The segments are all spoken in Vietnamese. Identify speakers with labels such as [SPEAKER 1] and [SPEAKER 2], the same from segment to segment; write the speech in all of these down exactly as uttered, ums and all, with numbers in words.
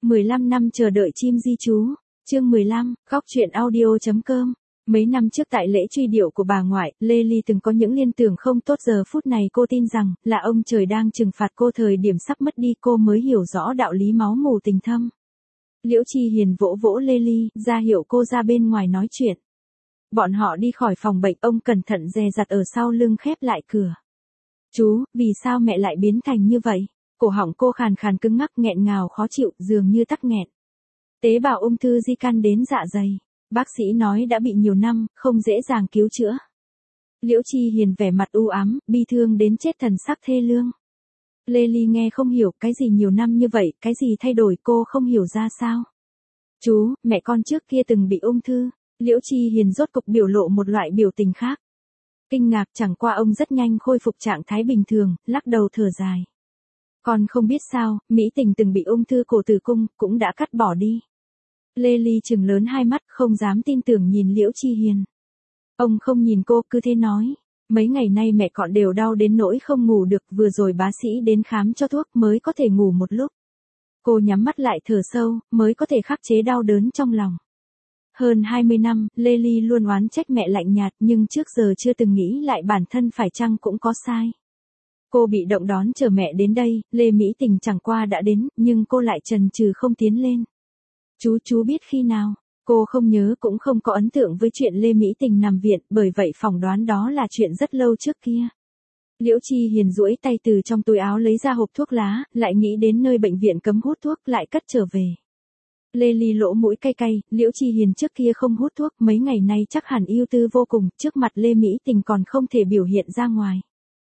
[SPEAKER 1] mười lăm năm chờ đợi chim di trú. Chương mười lăm, góc truyện audio.com. Mấy năm trước tại lễ truy điệu của bà ngoại, Lê Ly từng có những liên tưởng không tốt, giờ phút này cô tin rằng là ông trời đang trừng phạt cô, thời điểm sắp mất đi cô mới hiểu rõ đạo lý máu mủ tình thâm. Liễu Chi Hiền vỗ vỗ Lê Ly, ra hiệu cô ra bên ngoài nói chuyện. Bọn họ đi khỏi phòng bệnh, ông cẩn thận dè dặt ở sau lưng khép lại cửa. Chú, vì sao mẹ lại biến thành như vậy? Cổ họng cô khàn khàn cứng ngắc, nghẹn ngào khó chịu, dường như tắc nghẹn. Tế bào ung thư di căn đến dạ dày. Bác sĩ nói đã bị nhiều năm, không dễ dàng cứu chữa. Liễu Chi Hiền vẻ mặt u ám, bi thương đến chết, thần sắc thê lương. Lê Ly nghe không hiểu, cái gì nhiều năm như vậy, cái gì thay đổi, cô không hiểu ra sao. Chú, mẹ con trước kia từng bị ung thư. Liễu Chi Hiền rốt cục biểu lộ một loại biểu tình khác. Kinh ngạc, chẳng qua ông rất nhanh khôi phục trạng thái bình thường, lắc đầu thở dài. Con không biết sao, Mỹ Tình từng bị ung thư cổ tử cung, cũng đã cắt bỏ đi. Lê Ly trừng lớn hai mắt, không dám tin tưởng nhìn Liễu Chi Hiền. Ông không nhìn cô, cứ thế nói. Mấy ngày nay mẹ con đều đau đến nỗi không ngủ được, vừa rồi bác sĩ đến khám cho thuốc mới có thể ngủ một lúc. Cô nhắm mắt lại thở sâu, mới có thể khắc chế đau đớn trong lòng. Hơn hai mươi năm, Lê Ly luôn oán trách mẹ lạnh nhạt, nhưng trước giờ chưa từng nghĩ lại bản thân phải chăng cũng có sai. Cô bị động đón chờ mẹ đến đây, Lê Mỹ Tình chẳng qua đã đến, nhưng cô lại chần chừ không tiến lên. Chú chú biết khi nào? Cô không nhớ, cũng không có ấn tượng với chuyện Lê Mỹ Tình nằm viện, bởi vậy phỏng đoán đó là chuyện rất lâu trước kia. Liễu Chi Hiền duỗi tay từ trong túi áo lấy ra hộp thuốc lá, lại nghĩ đến nơi bệnh viện cấm hút thuốc, lại cất trở về. Lê Ly lỗ mũi cay cay, Liễu Chi Hiền trước kia không hút thuốc, mấy ngày nay chắc hẳn ưu tư vô cùng, trước mặt Lê Mỹ Tình còn không thể biểu hiện ra ngoài.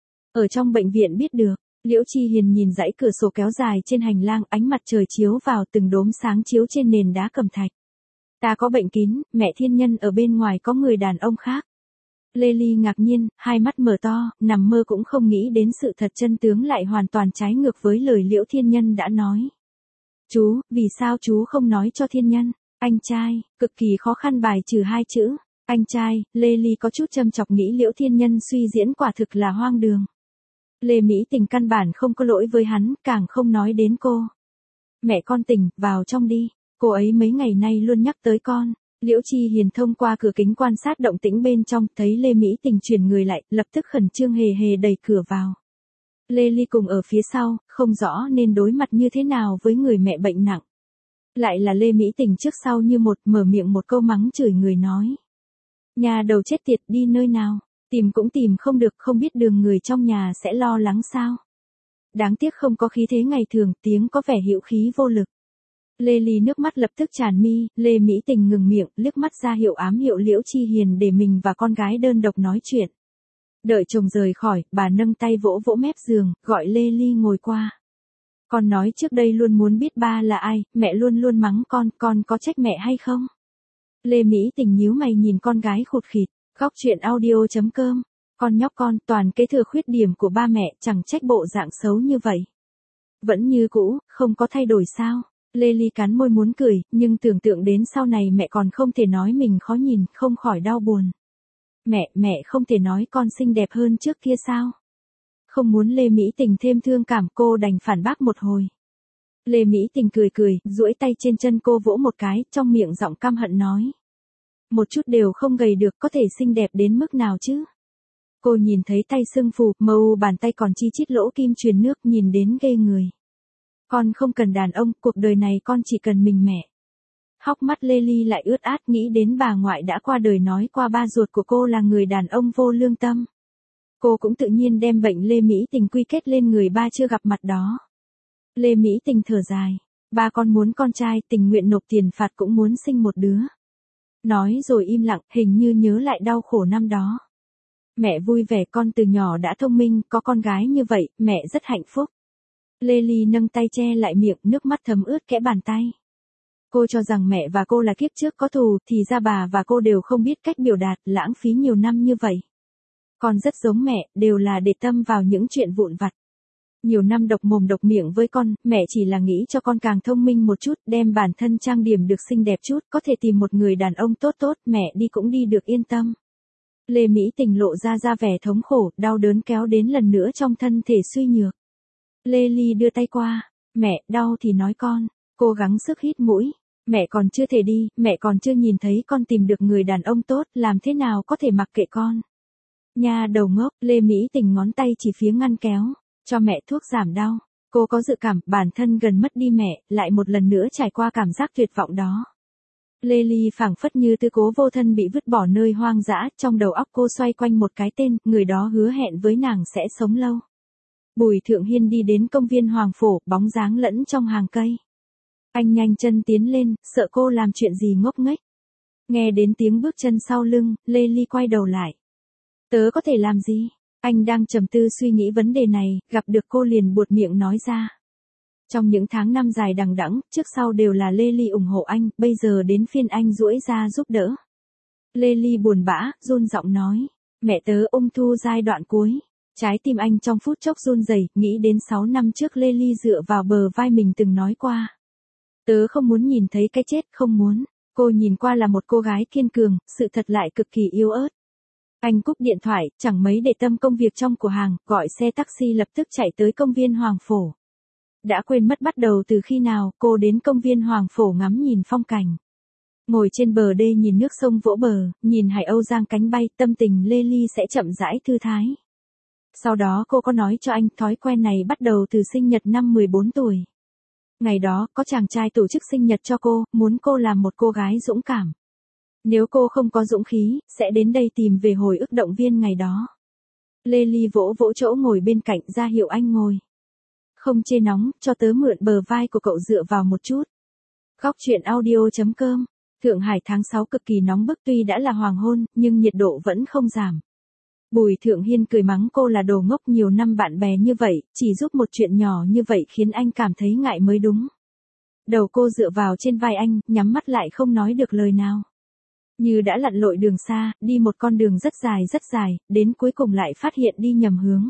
[SPEAKER 1] Ở trong bệnh viện biết được. Liễu Chi Hiền nhìn dãy cửa sổ kéo dài trên hành lang, ánh mặt trời chiếu vào, từng đốm sáng chiếu trên nền đá cẩm thạch. Ta có bệnh kín, mẹ thiên nhân ở bên ngoài có người đàn ông khác. Lê Ly ngạc nhiên, hai mắt mở to, nằm mơ cũng không nghĩ đến sự thật, chân tướng lại hoàn toàn trái ngược với lời Liễu thiên nhân đã nói. Chú, vì sao chú không nói cho thiên nhân? Anh trai, cực kỳ khó khăn bài trừ hai chữ. Anh trai, Lê Ly có chút châm chọc nghĩ Liễu thiên nhân suy diễn quả thực là hoang đường. Lê Mỹ Tình căn bản không có lỗi với hắn, càng không nói đến cô. Mẹ con Tình, vào trong đi, cô ấy mấy ngày nay luôn nhắc tới con. Liễu Chi Hiền thông qua cửa kính quan sát động tĩnh bên trong, thấy Lê Mỹ Tình chuyển người lại, lập tức khẩn trương hề hề đẩy cửa vào. Lê Ly cùng ở phía sau, không rõ nên đối mặt như thế nào với người mẹ bệnh nặng. Lại là Lê Mỹ Tình trước sau như một, mở miệng một câu mắng chửi người nói. Nhà đầu chết tiệt, đi nơi nào? Tìm cũng tìm không được, không biết đường, người trong nhà sẽ lo lắng sao? Đáng tiếc không có khí thế ngày thường, tiếng có vẻ hữu khí vô lực. Lê Ly nước mắt lập tức tràn mi, Lê Mỹ Tình ngừng miệng, liếc mắt ra hiệu ám hiệu Liễu Chi Hiền để mình và con gái đơn độc nói chuyện. Đợi chồng rời khỏi, bà nâng tay vỗ vỗ mép giường, gọi Lê Ly ngồi qua. Con nói trước đây luôn muốn biết ba là ai, mẹ luôn luôn mắng con, con có trách mẹ hay không? Lê Mỹ Tình nhíu mày nhìn con gái khụt khịt. Góc truyện audio.com. Con nhóc con, toàn kế thừa khuyết điểm của ba mẹ, chẳng trách bộ dạng xấu như vậy. Vẫn như cũ, không có thay đổi sao? Lê Ly cắn môi muốn cười, nhưng tưởng tượng đến sau này mẹ còn không thể nói mình khó nhìn, không khỏi đau buồn. Mẹ, mẹ không thể nói con xinh đẹp hơn trước kia sao? Không muốn Lê Mỹ Tình thêm thương cảm, cô đành phản bác một hồi. Lê Mỹ Tình cười cười, duỗi tay trên chân cô vỗ một cái, trong miệng giọng căm hận nói. Một chút đều không gầy được, có thể xinh đẹp đến mức nào chứ? Cô nhìn thấy tay sưng phù, màu bàn tay còn chi chít lỗ kim truyền nước, nhìn đến ghê người. Con không cần đàn ông, cuộc đời này con chỉ cần mình mẹ. Hốc mắt Lê Ly lại ướt át, nghĩ đến bà ngoại đã qua đời nói qua ba ruột của cô là người đàn ông vô lương tâm. Cô cũng tự nhiên đem bệnh Lê Mỹ Tình quy kết lên người ba chưa gặp mặt đó. Lê Mỹ Tình thở dài. Ba con muốn con trai, tình nguyện nộp tiền phạt cũng muốn sinh một đứa. Nói rồi im lặng, hình như nhớ lại đau khổ năm đó. Mẹ vui vẻ, con từ nhỏ đã thông minh, có con gái như vậy, mẹ rất hạnh phúc. Lê Ly nâng tay che lại miệng, nước mắt thấm ướt kẽ bàn tay. Cô cho rằng mẹ và cô là kiếp trước có thù, thì ra bà và cô đều không biết cách biểu đạt, lãng phí nhiều năm như vậy. Con rất giống mẹ, đều là để tâm vào những chuyện vụn vặt. Nhiều năm độc mồm độc miệng với con, mẹ chỉ là nghĩ cho con càng thông minh một chút, đem bản thân trang điểm được xinh đẹp chút, có thể tìm một người đàn ông tốt tốt, mẹ đi cũng đi được yên tâm. Lê Mỹ Tình lộ ra ra vẻ thống khổ, đau đớn kéo đến lần nữa trong thân thể suy nhược. Lê Ly đưa tay qua, mẹ, đau thì nói con. Cô gắng sức hít mũi. Mẹ còn chưa thể đi, mẹ còn chưa nhìn thấy con tìm được người đàn ông tốt, làm thế nào có thể mặc kệ con. Nha đầu ngốc, Lê Mỹ Tình ngón tay chỉ phía ngăn kéo. Cho mẹ thuốc giảm đau. Cô có dự cảm bản thân gần mất đi mẹ, lại một lần nữa trải qua cảm giác tuyệt vọng đó. Lê Ly phảng phất như tư cố vô thân bị vứt bỏ nơi hoang dã, trong đầu óc cô xoay quanh một cái tên, người đó hứa hẹn với nàng sẽ sống lâu. Bùi Thượng Hiên đi đến công viên Hoàng Phổ, bóng dáng lẫn trong hàng cây. Anh nhanh chân tiến lên, sợ cô làm chuyện gì ngốc nghếch. Nghe đến tiếng bước chân sau lưng, Lê Ly quay đầu lại. Tớ có thể làm gì? Anh đang trầm tư suy nghĩ vấn đề này, gặp được cô liền buột miệng nói ra. Trong những tháng năm dài đằng đẵng, trước sau đều là Lê Ly ủng hộ anh, bây giờ đến phiên anh duỗi ra giúp đỡ. Lê Ly buồn bã, run giọng nói. Mẹ tớ ung thư giai đoạn cuối. Trái tim anh trong phút chốc run rẩy, nghĩ đến sáu năm trước Lê Ly dựa vào bờ vai mình từng nói qua. Tớ không muốn nhìn thấy cái chết, không muốn. Cô nhìn qua là một cô gái kiên cường, sự thật lại cực kỳ yếu ớt. Anh cúp điện thoại, chẳng mấy để tâm công việc trong cửa hàng, gọi xe taxi lập tức chạy tới công viên Hoàng Phổ. Đã quên mất bắt đầu từ khi nào cô đến công viên Hoàng Phổ ngắm nhìn phong cảnh. Ngồi trên bờ đê nhìn nước sông vỗ bờ, nhìn hải âu giang cánh bay, tâm tình Lê Ly sẽ chậm rãi thư thái. Sau đó cô có nói cho anh thói quen này bắt đầu từ sinh nhật năm mười bốn tuổi. Ngày đó, có chàng trai tổ chức sinh nhật cho cô, muốn cô làm một cô gái dũng cảm. Nếu cô không có dũng khí, sẽ đến đây tìm về hồi ức động viên ngày đó. Lê Ly vỗ vỗ chỗ ngồi bên cạnh ra hiệu anh ngồi. Không chê nóng, cho tớ mượn bờ vai của cậu dựa vào một chút. Góc truyện audio chấm com. Thượng Hải tháng sáu cực kỳ nóng bức, tuy đã là hoàng hôn, nhưng nhiệt độ vẫn không giảm. Bùi Thượng Hiên cười mắng cô là đồ ngốc, nhiều năm bạn bè như vậy, chỉ giúp một chuyện nhỏ như vậy khiến anh cảm thấy ngại mới đúng. Đầu cô dựa vào trên vai anh, nhắm mắt lại không nói được lời nào. Như đã lặn lội đường xa, đi một con đường rất dài rất dài, đến cuối cùng lại phát hiện đi nhầm hướng.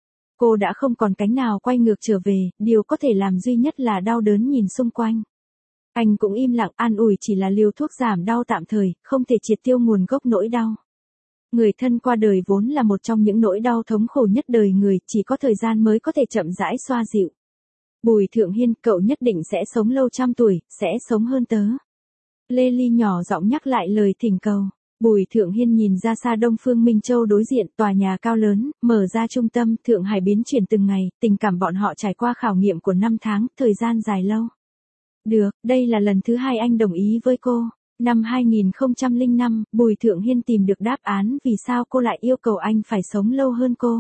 [SPEAKER 1] Cô đã không còn cánh nào quay ngược trở về, điều có thể làm duy nhất là đau đớn nhìn xung quanh. Anh cũng im lặng, an ủi chỉ là liều thuốc giảm đau tạm thời, không thể triệt tiêu nguồn gốc nỗi đau. Người thân qua đời vốn là một trong những nỗi đau thống khổ nhất đời người, chỉ có thời gian mới có thể chậm rãi xoa dịu. Bùi Thượng Hiên, cậu nhất định sẽ sống lâu trăm tuổi, sẽ sống hơn tớ. Lê Ly nhỏ giọng nhắc lại lời thỉnh cầu. Bùi Thượng Hiên nhìn ra xa Đông Phương Minh Châu đối diện, tòa nhà cao lớn, mở ra trung tâm, Thượng Hải biến chuyển từng ngày, tình cảm bọn họ trải qua khảo nghiệm của năm tháng, thời gian dài lâu. Được, đây là lần thứ hai anh đồng ý với cô. Năm hai nghìn không trăm lẻ năm, Bùi Thượng Hiên tìm được đáp án vì sao cô lại yêu cầu anh phải sống lâu hơn cô.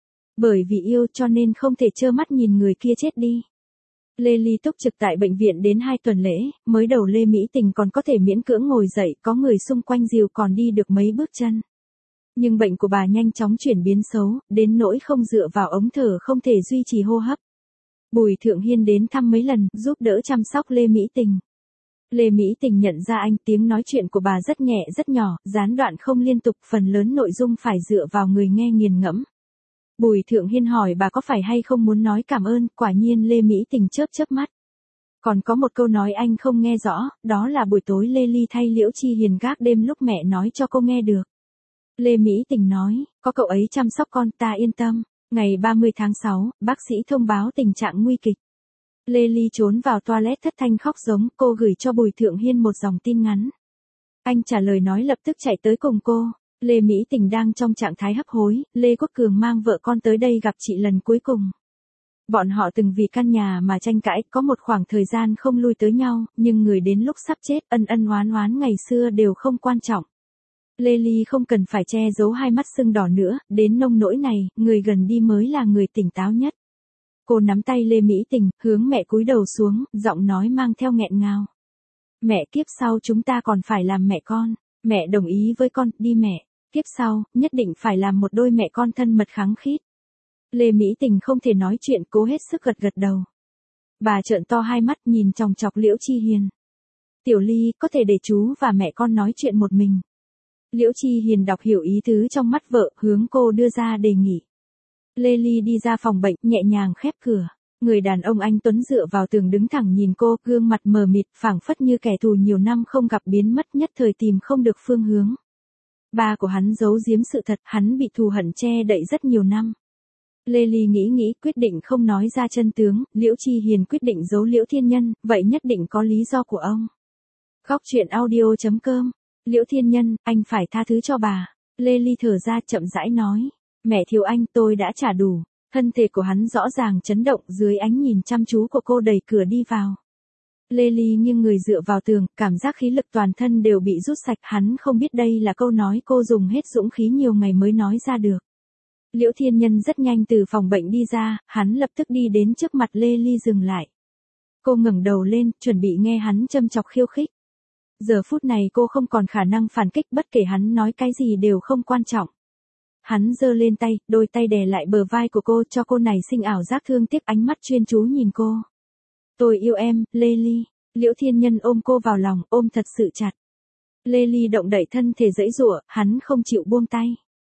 [SPEAKER 1] Bởi vì yêu cho nên không thể trơ mắt nhìn người kia chết đi. Lê Ly túc trực tại bệnh viện đến hai tuần lễ, mới đầu Lê Mỹ Tình còn có thể miễn cưỡng ngồi dậy, có người xung quanh dìu còn đi được mấy bước chân. Nhưng bệnh của bà nhanh chóng chuyển biến xấu, đến nỗi không dựa vào ống thở không thể duy trì hô hấp. Bùi Thượng Hiên đến thăm mấy lần, giúp đỡ chăm sóc Lê Mỹ Tình. Lê Mỹ Tình nhận ra anh, tiếng nói chuyện của bà rất nhẹ rất nhỏ, gián đoạn không liên tục, phần lớn nội dung phải dựa vào người nghe nghiền ngẫm. Bùi Thượng Hiên hỏi bà có phải hay không muốn nói cảm ơn, quả nhiên Lê Mỹ Tình chớp chớp mắt. Còn có một câu nói anh không nghe rõ, đó là buổi tối Lê Ly thay Liễu Chi Hiền gác đêm lúc mẹ nói cho cô nghe được. Lê Mỹ Tình nói, có cậu ấy chăm sóc con ta yên tâm. Ngày ba mươi tháng sáu, bác sĩ thông báo tình trạng nguy kịch. Lê Ly trốn vào toilet thất thanh khóc giống, cô gửi cho Bùi Thượng Hiên một dòng tin ngắn. Anh trả lời nói lập tức chạy tới cùng cô. Lê Mỹ Tình đang trong trạng thái hấp hối, Lê Quốc Cường mang vợ con tới đây gặp chị lần cuối cùng. Bọn họ từng vì căn nhà mà tranh cãi, có một khoảng thời gian không lui tới nhau, nhưng người đến lúc sắp chết, ân ân oán oán ngày xưa đều không quan trọng. Lê Ly không cần phải che giấu hai mắt sưng đỏ nữa, đến nông nỗi này, người gần đi mới là người tỉnh táo nhất. Cô nắm tay Lê Mỹ Tình, hướng mẹ cúi đầu xuống, giọng nói mang theo nghẹn ngào. Mẹ, kiếp sau chúng ta còn phải làm mẹ con. Mẹ đồng ý với con, đi mẹ. Kiếp sau, nhất định phải làm một đôi mẹ con thân mật khăng khít. Lê Mỹ Tình không thể nói chuyện, cố hết sức gật gật đầu. Bà trợn to hai mắt nhìn chòng chọc Liễu Chi Hiền. Tiểu Ly, có thể để chú và mẹ con nói chuyện một mình. Liễu Chi Hiền đọc hiểu ý tứ trong mắt vợ, hướng cô đưa ra đề nghị. Lê Ly đi ra phòng bệnh, nhẹ nhàng khép cửa. Người đàn ông anh tuấn dựa vào tường đứng thẳng nhìn cô, gương mặt mờ mịt, phảng phất như kẻ thù nhiều năm không gặp biến mất, nhất thời tìm không được phương hướng. Ba của hắn giấu giếm sự thật, hắn bị thù hận che đậy rất nhiều năm. Lê Ly nghĩ nghĩ quyết định không nói ra chân tướng, Liễu Chi Hiền quyết định giấu Liễu Thiên Nhân, vậy nhất định có lý do của ông. Góc truyện audio chấm com. Liễu Thiên Nhân, anh phải tha thứ cho bà. Lê Ly thở ra chậm rãi nói. Mẹ thiếu anh, tôi đã trả đủ. Thân thể của hắn rõ ràng chấn động dưới ánh nhìn chăm chú của cô đẩy cửa đi vào. Lê Ly nghiêng người dựa vào tường, cảm giác khí lực toàn thân đều bị rút sạch, hắn không biết đây là câu nói cô dùng hết dũng khí nhiều ngày mới nói ra được. Liễu Thiên Nhân rất nhanh từ phòng bệnh đi ra, hắn lập tức đi đến trước mặt Lê Ly dừng lại. Cô ngẩng đầu lên, chuẩn bị nghe hắn châm chọc khiêu khích. Giờ phút này cô không còn khả năng phản kích, bất kể hắn nói cái gì đều không quan trọng. Hắn giơ lên tay, đôi tay đè lại bờ vai của cô cho cô này sinh ảo giác thương tiếc, ánh mắt chuyên chú nhìn cô. Tôi yêu em, Lê Ly. Liễu Thiên Nhân ôm cô vào lòng, ôm thật sự chặt. Lê Ly động đậy thân thể giãy giụa, hắn không chịu buông tay.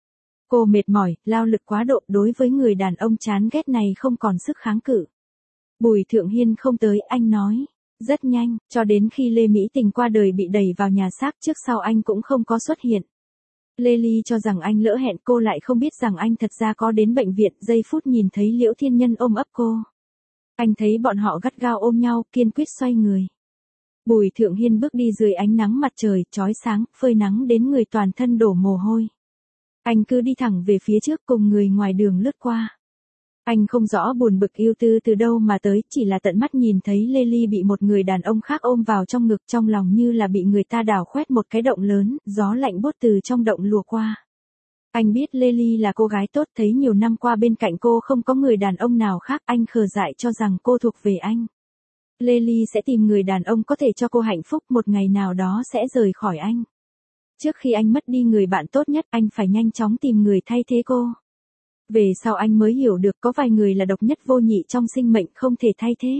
[SPEAKER 1] Cô mệt mỏi, lao lực quá độ, đối với người đàn ông chán ghét này không còn sức kháng cự. Bùi Thượng Hiên không tới, anh nói. Rất nhanh, cho đến khi Lê Mỹ Tình qua đời bị đẩy vào nhà xác, trước sau anh cũng không có xuất hiện. Lê Ly cho rằng anh lỡ hẹn, cô lại không biết rằng anh thật ra có đến bệnh viện, giây phút nhìn thấy Liễu Thiên Nhân ôm ấp cô. Anh thấy bọn họ gắt gao ôm nhau, kiên quyết xoay người. Bùi Thượng Hiên bước đi dưới ánh nắng mặt trời, chói sáng, phơi nắng đến người toàn thân đổ mồ hôi. Anh cứ đi thẳng về phía trước cùng người ngoài đường lướt qua. Anh không rõ buồn bực yêu tư từ đâu mà tới, chỉ là tận mắt nhìn thấy Lê Ly bị một người đàn ông khác ôm vào trong ngực, trong lòng như là bị người ta đào khoét một cái động lớn, gió lạnh buốt từ trong động lùa qua. Anh biết Lê Ly là cô gái tốt, thấy nhiều năm qua bên cạnh cô không có người đàn ông nào khác, anh khờ dại cho rằng cô thuộc về anh. Lê Ly sẽ tìm người đàn ông có thể cho cô hạnh phúc, một ngày nào đó sẽ rời khỏi anh. Trước khi anh mất đi người bạn tốt nhất, anh phải nhanh chóng tìm người thay thế cô. Về sau anh mới hiểu được có vài người là độc nhất vô nhị trong sinh mệnh, không thể thay thế.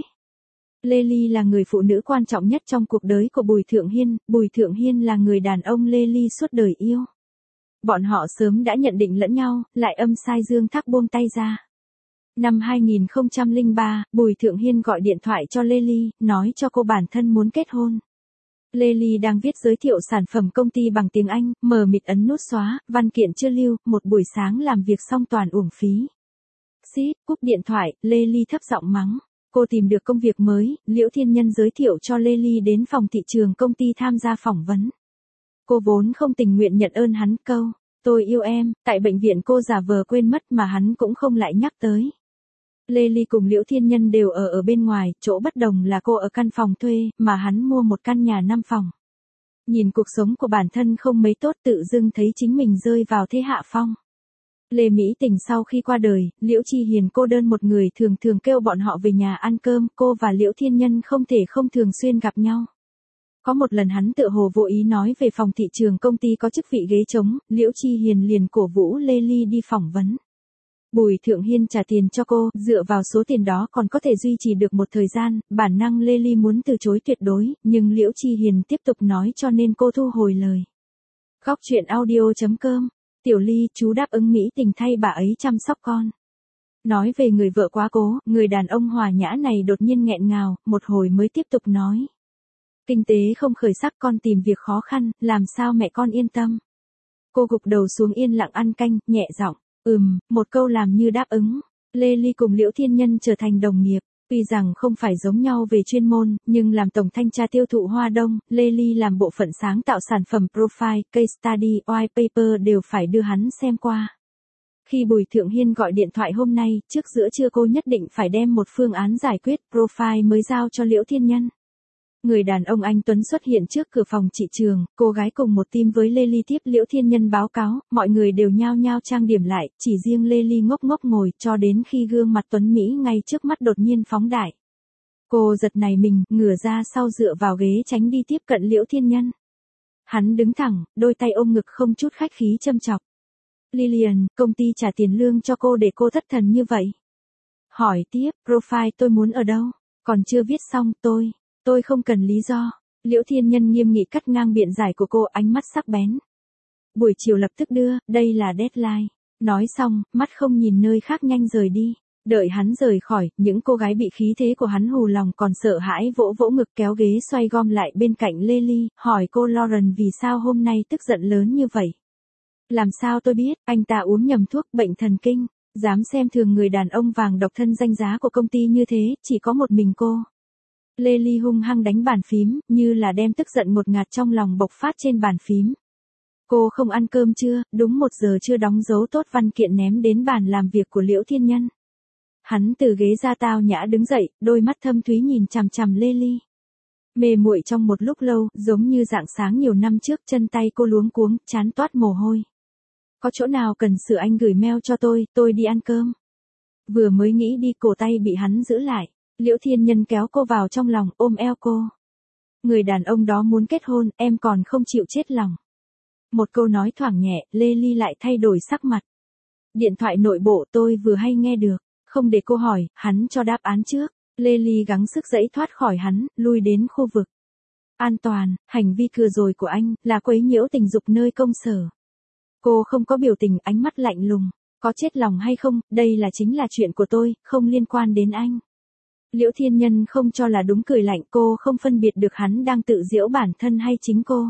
[SPEAKER 1] Lê Ly là người phụ nữ quan trọng nhất trong cuộc đời của Bùi Thượng Hiên, Bùi Thượng Hiên là người đàn ông Lê Ly suốt đời yêu. Bọn họ sớm đã nhận định lẫn nhau, lại âm sai dương thác buông tay ra. Năm hai nghìn không trăm lẻ ba, Bùi Thượng Hiên gọi điện thoại cho Lê Ly, nói cho cô bản thân muốn kết hôn. Lê Ly đang viết giới thiệu sản phẩm công ty bằng tiếng Anh, mờ mịt ấn nút xóa, văn kiện chưa lưu, một buổi sáng làm việc xong toàn uổng phí. Xít, cúp điện thoại, Lê Ly thấp giọng mắng. Cô tìm được công việc mới, Liễu Thiên Nhân giới thiệu cho Lê Ly đến phòng thị trường công ty tham gia phỏng vấn. Cô vốn không tình nguyện nhận ơn hắn câu, tôi yêu em, tại bệnh viện cô giả vờ quên mất mà hắn cũng không lại nhắc tới. Lê Ly cùng Liễu Thiên Nhân đều ở ở bên ngoài, chỗ bất đồng là cô ở căn phòng thuê, mà hắn mua một căn nhà năm phòng. Nhìn cuộc sống của bản thân không mấy tốt, tự dưng thấy chính mình rơi vào thế hạ phong. Lê Mỹ Tình sau khi qua đời, Liễu Chi Hiền cô đơn một người thường thường kêu bọn họ về nhà ăn cơm, cô và Liễu Thiên Nhân không thể không thường xuyên gặp nhau. Có một lần hắn tựa hồ vô ý nói về phòng thị trường công ty có chức vị ghế trống, Liễu Chi Hiền liền cổ vũ Lê Ly đi phỏng vấn. Bùi Thượng Hiên trả tiền cho cô, dựa vào số tiền đó còn có thể duy trì được một thời gian, bản năng Lê Ly muốn từ chối tuyệt đối, nhưng Liễu Chi Hiền tiếp tục nói cho nên cô thu hồi lời. Góc truyện audio chấm com. Tiểu Ly, chú đáp ứng Mỹ Tình thay bà ấy chăm sóc con. Nói về người vợ quá cố, người đàn ông hòa nhã này đột nhiên nghẹn ngào, một hồi mới tiếp tục nói. Kinh tế không khởi sắc, con tìm việc khó khăn, làm sao mẹ con yên tâm. Cô gục đầu xuống yên lặng ăn canh, nhẹ giọng. Ừm, một câu làm như đáp ứng. Lê Ly cùng Liễu Thiên Nhân trở thành đồng nghiệp. Tuy rằng không phải giống nhau về chuyên môn, nhưng làm tổng thanh tra tiêu thụ Hoa Đông, Lê Ly làm bộ phận sáng tạo sản phẩm profile, case study, white paper đều phải đưa hắn xem qua. Khi Bùi Thượng Hiên gọi điện thoại hôm nay, trước giữa trưa cô nhất định phải đem một phương án giải quyết profile mới giao cho Liễu Thiên Nhân. Người đàn ông anh Tuấn xuất hiện trước cửa phòng chị Trường, cô gái cùng một team với Lê Ly tiếp Liễu Thiên Nhân báo cáo, mọi người đều nhao nhao trang điểm lại, chỉ riêng Lê Ly ngốc ngốc ngồi cho đến khi gương mặt Tuấn Mỹ ngay trước mắt đột nhiên phóng đại. Cô giật nảy mình, ngửa ra sau dựa vào ghế tránh đi tiếp cận Liễu Thiên Nhân. Hắn đứng thẳng, đôi tay ôm ngực không chút khách khí châm chọc. Lillian, công ty trả tiền lương cho cô để cô thất thần như vậy. Hỏi tiếp, profile tôi muốn ở đâu? Còn chưa viết xong, tôi... Tôi không cần lý do. Liễu Thiên Nhân nghiêm nghị cắt ngang biện giải của cô, ánh mắt sắc bén. Buổi chiều lập tức đưa, đây là deadline. Nói xong, mắt không nhìn nơi khác nhanh rời đi. Đợi hắn rời khỏi, những cô gái bị khí thế của hắn hù lòng còn sợ hãi vỗ vỗ ngực kéo ghế xoay gom lại bên cạnh Lê Ly, hỏi cô Lauren vì sao hôm nay tức giận lớn như vậy. Làm sao tôi biết, anh ta uống nhầm thuốc bệnh thần kinh. Dám xem thường người đàn ông vàng độc thân danh giá của công ty như thế, chỉ có một mình cô. Lê Ly hung hăng đánh bàn phím, như là đem tức giận ngột ngạt trong lòng bộc phát trên bàn phím. Cô không ăn cơm chưa, đúng một giờ chưa đóng dấu tốt văn kiện ném đến bàn làm việc của Liễu Thiên Nhân. Hắn từ ghế ra tao nhã đứng dậy, đôi mắt thâm thúy nhìn chằm chằm Lê Ly. Mê muội trong một lúc lâu, giống như rạng sáng nhiều năm trước, chân tay cô luống cuống, chán toát mồ hôi. Có chỗ nào cần sửa anh gửi mail cho tôi, tôi đi ăn cơm. Vừa mới nghĩ đi, cổ tay bị hắn giữ lại. Liễu Thiên Nhân kéo cô vào trong lòng, ôm eo cô. Người đàn ông đó muốn kết hôn, em còn không chịu chết lòng. Một câu nói thoảng nhẹ, Lê Ly lại thay đổi sắc mặt. Điện thoại nội bộ tôi vừa hay nghe được, không để cô hỏi, hắn cho đáp án trước. Lê Ly gắng sức giãy thoát khỏi hắn, lui đến khu vực an toàn. Hành vi vừa rồi của anh là quấy nhiễu tình dục nơi công sở. Cô không có biểu tình, ánh mắt lạnh lùng. Có chết lòng hay không, đây là chính là chuyện của tôi, không liên quan đến anh. Liễu Thiên Nhân không cho là đúng, cười lạnh. Cô không phân biệt được hắn đang tự giễu bản thân hay chính cô.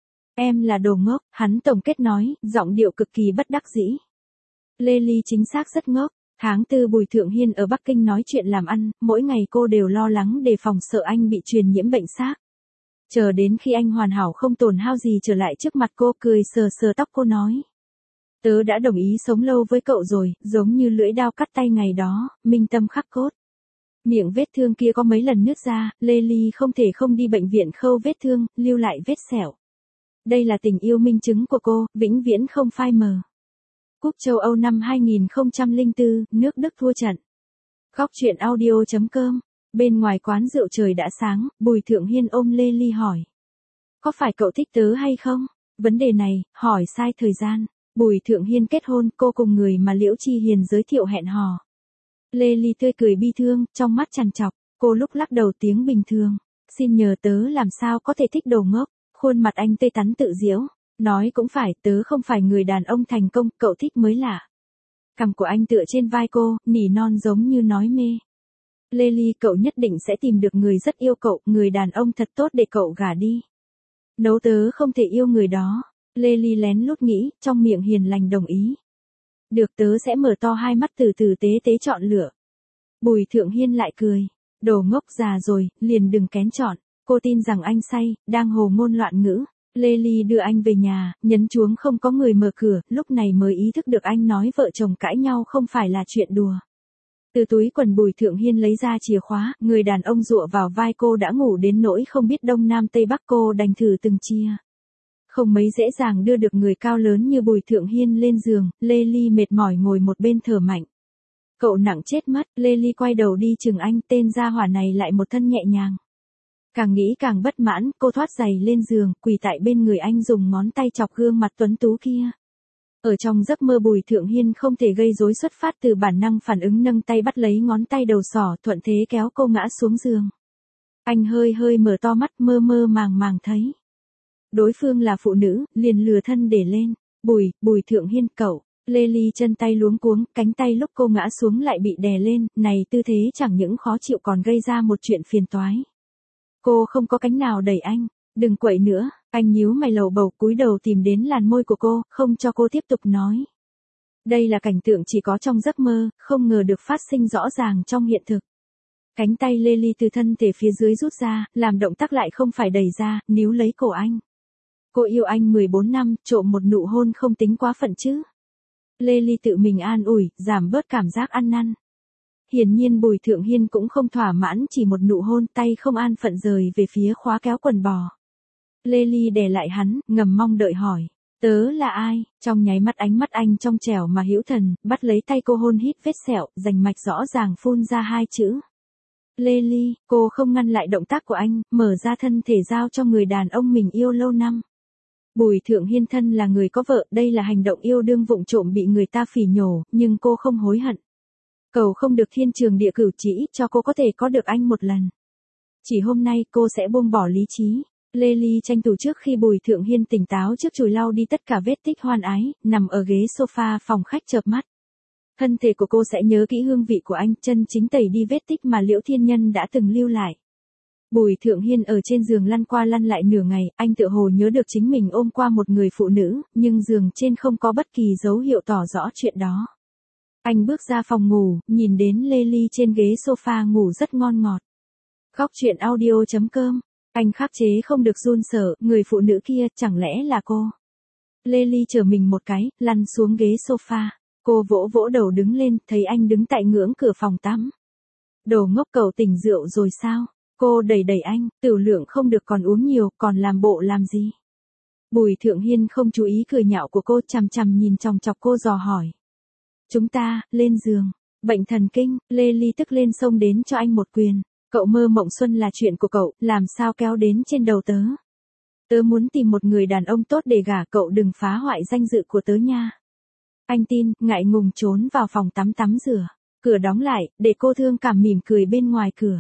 [SPEAKER 1] Em là đồ ngốc, hắn tổng kết nói, giọng điệu cực kỳ bất đắc dĩ. Lê Ly chính xác rất ngốc. Tháng tư Bùi Thượng Hiên ở Bắc Kinh nói chuyện làm ăn, mỗi ngày cô đều lo lắng đề phòng sợ anh bị truyền nhiễm bệnh xác. Chờ đến khi anh hoàn hảo không tổn hao gì trở lại trước mặt cô, cười sờ sờ tóc cô nói. Tớ đã đồng ý sống lâu với cậu rồi, giống như lưỡi dao cắt tay ngày đó, minh tâm khắc cốt. Miệng vết thương kia có mấy lần nứt ra, Lê Ly không thể không đi bệnh viện khâu vết thương, lưu lại vết sẹo. Đây là tình yêu minh chứng của cô, vĩnh viễn không phai mờ. Cúp châu Âu năm hai nghìn không trăm lẻ bốn, nước Đức thua trận. Góc truyện audio chấm com. Bên ngoài quán rượu trời đã sáng, Bùi Thượng Hiên ôm Lê Ly hỏi. Có phải cậu thích tớ hay không? Vấn đề này, hỏi sai thời gian. Bùi Thượng Hiên kết hôn, cô cùng người mà Liễu Chi Hiền giới thiệu hẹn hò. Lê Ly tươi cười bi thương, trong mắt trằn trọc. Cô lúc lắc đầu tiếng bình thường. Xin nhờ tớ làm sao có thể thích đồ ngốc. Khuôn mặt anh tươi tắn tự giễu. Nói cũng phải, tớ không phải người đàn ông thành công, cậu thích mới lạ. Cằm của anh tựa trên vai cô, nỉ non giống như nói mê. Lê Ly, cậu nhất định sẽ tìm được người rất yêu cậu, người đàn ông thật tốt để cậu gả đi. Nấu tớ không thể yêu người đó. Lê Ly lén lút nghĩ, trong miệng hiền lành đồng ý. Được, tớ sẽ mở to hai mắt từ từ tế tế chọn lựa. Bùi Thượng Hiên lại cười. Đồ ngốc, già rồi, liền đừng kén chọn. Cô tin rằng anh say, đang hồ ngôn loạn ngữ. Lê Ly đưa anh về nhà, nhấn chuông không có người mở cửa, lúc này mới ý thức được anh nói vợ chồng cãi nhau không phải là chuyện đùa. Từ túi quần Bùi Thượng Hiên lấy ra chìa khóa, người đàn ông dụa vào vai cô đã ngủ đến nỗi không biết đông nam tây bắc, cô đành thử từng chia. Không mấy dễ dàng đưa được người cao lớn như Bùi Thượng Hiên lên giường, Lê Ly mệt mỏi ngồi một bên thở mạnh. Cậu nặng chết mất, Lê Ly quay đầu đi chừng anh, tên gia hỏa này lại một thân nhẹ nhàng. Càng nghĩ càng bất mãn, cô thoát giày lên giường, quỳ tại bên người anh dùng ngón tay chọc gương mặt tuấn tú kia. Ở trong giấc mơ Bùi Thượng Hiên không thể gây rối, xuất phát từ bản năng phản ứng nâng tay bắt lấy ngón tay đầu sỏ, thuận thế kéo cô ngã xuống giường. Anh hơi hơi mở to mắt, mơ mơ màng màng thấy. Đối phương là phụ nữ, liền lừa thân để lên. Bùi, Bùi Thượng Hiên, cậu. Lê Ly chân tay luống cuống, cánh tay lúc cô ngã xuống lại bị đè lên, này tư thế chẳng những khó chịu còn gây ra một chuyện phiền toái. Cô không có cánh nào đẩy anh, đừng quậy nữa, anh nhíu mày lầu bầu cúi đầu tìm đến làn môi của cô, không cho cô tiếp tục nói. Đây là cảnh tượng chỉ có trong giấc mơ, không ngờ được phát sinh rõ ràng trong hiện thực. Cánh tay Lê Ly từ thân thể phía dưới rút ra, làm động tác lại không phải đẩy ra, níu lấy cổ anh. Cô yêu anh mười bốn năm, trộm một nụ hôn không tính quá phận chứ. Lê Ly tự mình an ủi, giảm bớt cảm giác ăn năn. Hiển nhiên Bùi Thượng Hiên cũng không thỏa mãn chỉ một nụ hôn, tay không an phận rời về phía khóa kéo quần bò. Lê Ly đè lại hắn, ngầm mong đợi hỏi. Tớ là ai? Trong nháy mắt ánh mắt anh trong trẻo mà hữu thần, bắt lấy tay cô hôn hít vết sẹo, rành mạch rõ ràng phun ra hai chữ. Lê Ly, cô không ngăn lại động tác của anh, mở ra thân thể giao cho người đàn ông mình yêu lâu năm. Bùi Thượng Hiên thân là người có vợ, đây là hành động yêu đương vụng trộm bị người ta phỉ nhổ, nhưng cô không hối hận. Cầu không được thiên trường địa cửu, chỉ cho cô có thể có được anh một lần. Chỉ hôm nay cô sẽ buông bỏ lý trí. Lê Ly tranh thủ trước khi Bùi Thượng Hiên tỉnh táo trước chùi lau đi tất cả vết tích hoan ái, nằm ở ghế sofa phòng khách chợp mắt. Thân thể của cô sẽ nhớ kỹ hương vị của anh, chân chính tẩy đi vết tích mà Liễu Thiên Nhân đã từng lưu lại. Bùi Thượng Hiên ở trên giường lăn qua lăn lại nửa ngày, anh tựa hồ nhớ được chính mình ôm qua một người phụ nữ, nhưng giường trên không có bất kỳ dấu hiệu tỏ rõ chuyện đó. Anh bước ra phòng ngủ, nhìn đến Lely trên ghế sofa ngủ rất ngon ngọt. Góc chuyện audio chấm com. Anh khắc chế không được run sợ, người phụ nữ kia, chẳng lẽ là cô? Lely trở mình một cái, lăn xuống ghế sofa. Cô vỗ vỗ đầu đứng lên, thấy anh đứng tại ngưỡng cửa phòng tắm. Đồ ngốc, cậu tỉnh rượu rồi sao? Cô đẩy đẩy anh, tiểu lượng không được còn uống nhiều, còn làm bộ làm gì? Bùi Thượng Hiên không chú ý cười nhạo của cô, chằm chằm nhìn chòng chọc cô dò hỏi. Chúng ta, lên giường. Bệnh thần kinh. Lely tức lên xông đến cho anh một quyền. Cậu mơ mộng xuân là chuyện của cậu, làm sao kéo đến trên đầu tớ? Tớ muốn tìm một người đàn ông tốt để gả, cậu đừng phá hoại danh dự của tớ nha. Anh tin, ngại ngùng trốn vào phòng tắm tắm rửa. Cửa đóng lại, để cô thương cảm mỉm cười bên ngoài cửa.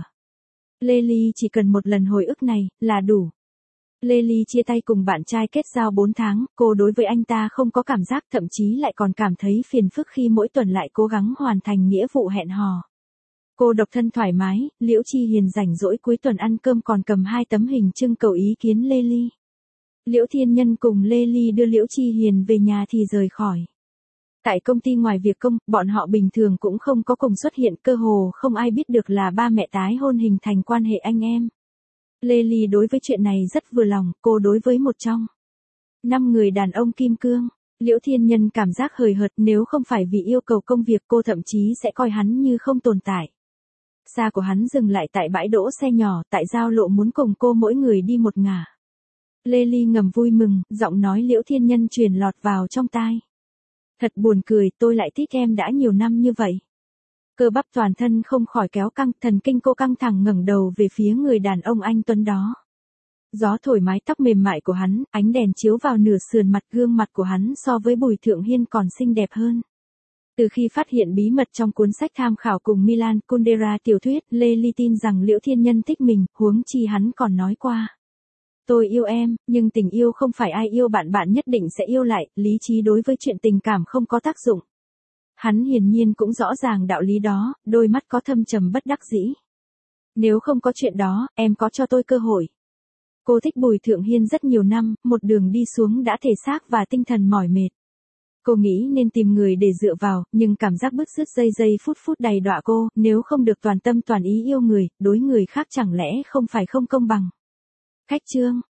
[SPEAKER 1] Lely chỉ cần một lần hồi ức này, là đủ. Lely chia tay cùng bạn trai kết giao bốn tháng, cô đối với anh ta không có cảm giác, thậm chí lại còn cảm thấy phiền phức khi mỗi tuần lại cố gắng hoàn thành nghĩa vụ hẹn hò. Cô độc thân thoải mái, Liễu Chi Hiền rảnh rỗi cuối tuần ăn cơm còn cầm hai tấm hình trưng cầu ý kiến Lely. Liễu Thiên Nhân cùng Lely đưa Liễu Chi Hiền về nhà thì rời khỏi. Tại công ty ngoài việc công, bọn họ bình thường cũng không có cùng xuất hiện, cơ hồ không ai biết được là ba mẹ tái hôn hình thành quan hệ anh em. Lely đối với chuyện này rất vừa lòng, cô đối với một trong năm người đàn ông kim cương. Liễu Thiên Nhân cảm giác hời hợt, nếu không phải vì yêu cầu công việc cô thậm chí sẽ coi hắn như không tồn tại. Xa của hắn dừng lại tại bãi đỗ xe nhỏ, tại giao lộ muốn cùng cô mỗi người đi một ngả. Lely ngầm vui mừng, giọng nói Liễu Thiên Nhân truyền lọt vào trong tai. Thật buồn cười, tôi lại thích em đã nhiều năm như vậy. Cơ bắp toàn thân không khỏi kéo căng, thần kinh cô căng thẳng ngẩng đầu về phía người đàn ông anh tuấn đó. Gió thổi mái tóc mềm mại của hắn, ánh đèn chiếu vào nửa sườn mặt, gương mặt của hắn so với Bùi Thượng Hiên còn xinh đẹp hơn. Từ khi phát hiện bí mật trong cuốn sách tham khảo cùng Milan Kundera tiểu thuyết, Lely tin rằng Liễu Thiên Nhân thích mình, huống chi hắn còn nói qua. Tôi yêu em, nhưng tình yêu không phải ai yêu bạn bạn nhất định sẽ yêu lại, lý trí đối với chuyện tình cảm không có tác dụng. Hắn hiển nhiên cũng rõ ràng đạo lý đó, đôi mắt có thâm trầm bất đắc dĩ. Nếu không có chuyện đó, em có cho tôi cơ hội. Cô thích Bùi Thượng Hiên rất nhiều năm, một đường đi xuống đã thể xác và tinh thần mỏi mệt. Cô nghĩ nên tìm người để dựa vào, nhưng cảm giác bứt rứt giây giây phút phút đầy đọa cô, nếu không được toàn tâm toàn ý yêu người, đối người khác chẳng lẽ không phải không công bằng. Khách trương,